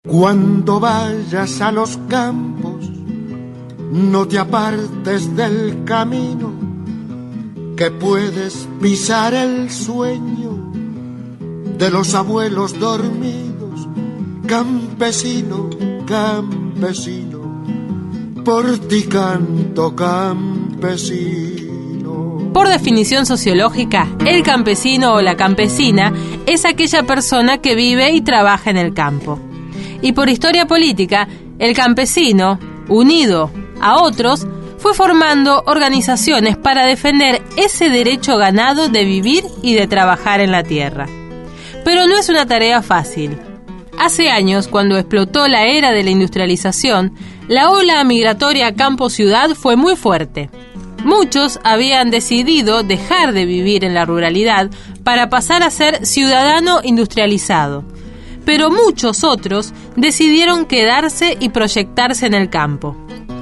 Cuando vayas a los campos, no te apartes del camino, que puedes pisar el sueño de los abuelos dormidos. Campesino, campesino, por ti canto, campesino. Por definición sociológica, el campesino o la campesina es aquella persona que vive y trabaja en el campo. Y por historia política, el campesino, unido a otros, fue formando organizaciones para defender ese derecho ganado de vivir y de trabajar en la tierra. Pero no es una tarea fácil. Hace años, cuando explotó la era de la industrialización, la ola migratoria campo-ciudad fue muy fuerte. Muchos habían decidido dejar de vivir en la ruralidad para pasar a ser ciudadano industrializado. Pero muchos otros decidieron quedarse y proyectarse en el campo.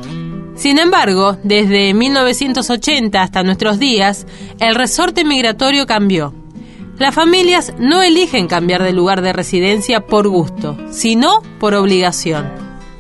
Sin embargo, desde 1980 hasta nuestros días, el resorte migratorio cambió. Las familias no eligen cambiar de lugar de residencia por gusto, sino por obligación.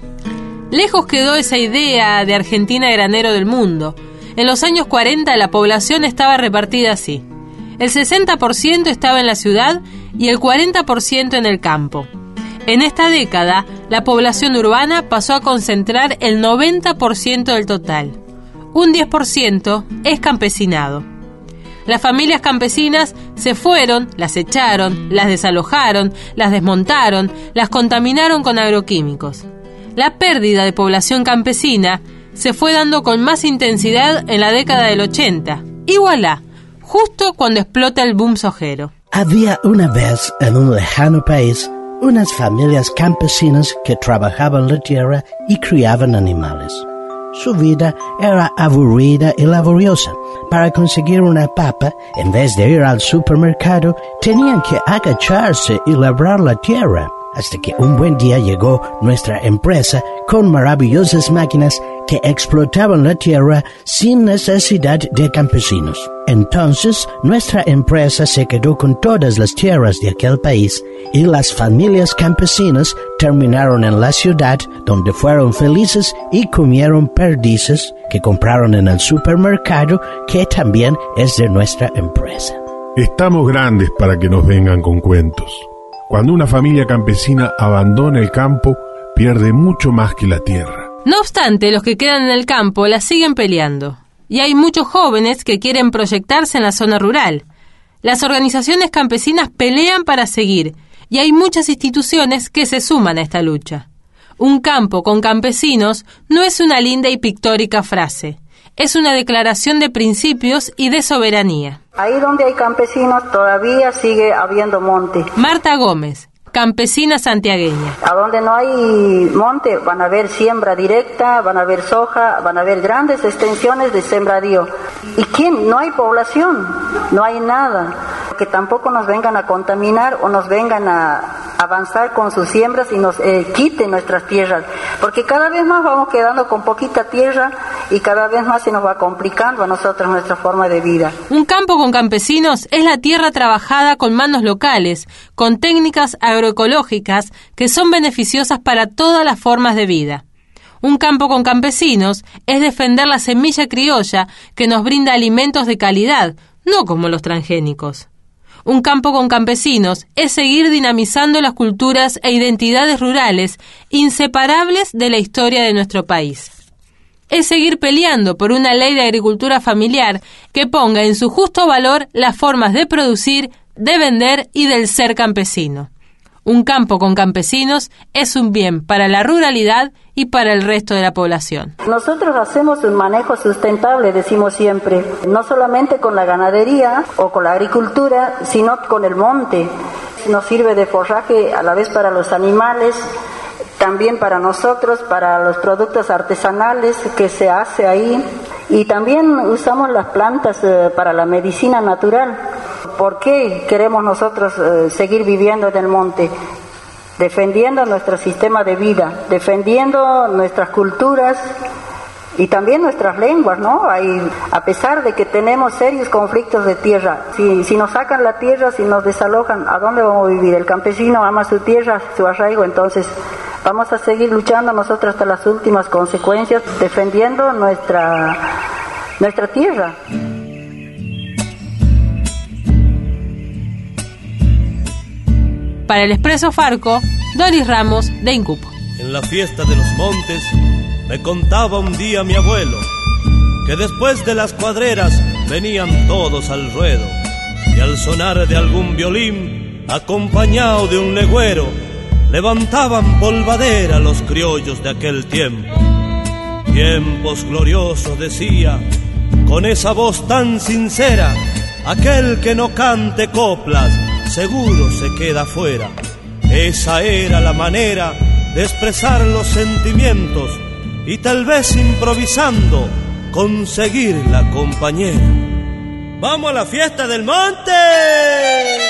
Lejos quedó esa idea de Argentina granero del mundo. En los años 40 la población estaba repartida así. El 60% estaba en la ciudad y el 40% en el campo. En esta década, la población urbana pasó a concentrar el 90% del total. Un 10% es campesinado. Las familias campesinas se fueron, las echaron, las desalojaron, las desmontaron, las contaminaron con agroquímicos. La pérdida de población campesina se fue dando con más intensidad en la década del 80. Y voilà, justo cuando explota el boom sojero. Había una vez en un lejano país unas familias campesinas que trabajaban la tierra y criaban animales. Su vida era aburrida y laboriosa. Para conseguir una papa, en vez de ir al supermercado, tenían que agacharse y labrar la tierra. Hasta que un buen día llegó nuestra empresa con maravillosas máquinas que explotaban la tierra sin necesidad de campesinos. Entonces, nuestra empresa se quedó con todas las tierras de aquel país y las familias campesinas terminaron en la ciudad, donde fueron felices y comieron perdices que compraron en el supermercado, que también es de nuestra empresa. Estamos grandes para que nos vengan con cuentos. Cuando una familia campesina abandona el campo, pierde mucho más que la tierra. No obstante, los que quedan en el campo la siguen peleando. Y hay muchos jóvenes que quieren proyectarse en la zona rural. Las organizaciones campesinas pelean para seguir, y hay muchas instituciones que se suman a esta lucha. Un campo con campesinos no es una linda y pictórica frase. Es una declaración de principios y de soberanía. Ahí donde hay campesinos todavía sigue habiendo monte. Marta Gómez, campesina santiagueña. A donde no hay monte van a haber siembra directa, van a haber soja, van a haber grandes extensiones de sembradío. ¿Y quién? No hay población, no hay nada. Que tampoco nos vengan a contaminar o nos vengan a avanzar con sus siembras y nos quiten nuestras tierras. Porque cada vez más vamos quedando con poquita tierra y cada vez más se nos va complicando a nosotros nuestra forma de vida. Un campo con campesinos es la tierra trabajada con manos locales, con técnicas agroecológicas que son beneficiosas para todas las formas de vida. Un campo con campesinos es defender la semilla criolla que nos brinda alimentos de calidad, no como los transgénicos. Un campo con campesinos es seguir dinamizando las culturas e identidades rurales inseparables de la historia de nuestro país. Es seguir peleando por una ley de agricultura familiar que ponga en su justo valor las formas de producir, de vender y del ser campesino. Un campo con campesinos es un bien para la ruralidad y para el resto de la población. Nosotros hacemos un manejo sustentable, decimos siempre, no solamente con la ganadería o con la agricultura, sino con el monte. Nos sirve de forraje a la vez para los animales, también para nosotros, para los productos artesanales que se hace ahí. Y también usamos las plantas para la medicina natural. ¿Por qué queremos nosotros seguir viviendo en el monte? Defendiendo nuestro sistema de vida, defendiendo nuestras culturas y también nuestras lenguas, ¿no? A pesar de que tenemos serios conflictos de tierra, si nos sacan la tierra, si nos desalojan, ¿a dónde vamos a vivir? El campesino ama su tierra, su arraigo, entonces Vamos a seguir luchando nosotros hasta las últimas consecuencias, defendiendo nuestra tierra. Para el Expreso Farco, Doris Ramos, de Incupo. En la fiesta de los montes me contaba un día mi abuelo que después de las cuadreras venían todos al ruedo y al sonar de algún violín, acompañado de un legüero, levantaban polvadera los criollos de aquel tiempo. Tiempos gloriosos, decía, con esa voz tan sincera, aquel que no cante coplas seguro se queda fuera. Esa era la manera de expresar los sentimientos y tal vez improvisando conseguir la compañera. ¡Vamos a la fiesta del monte!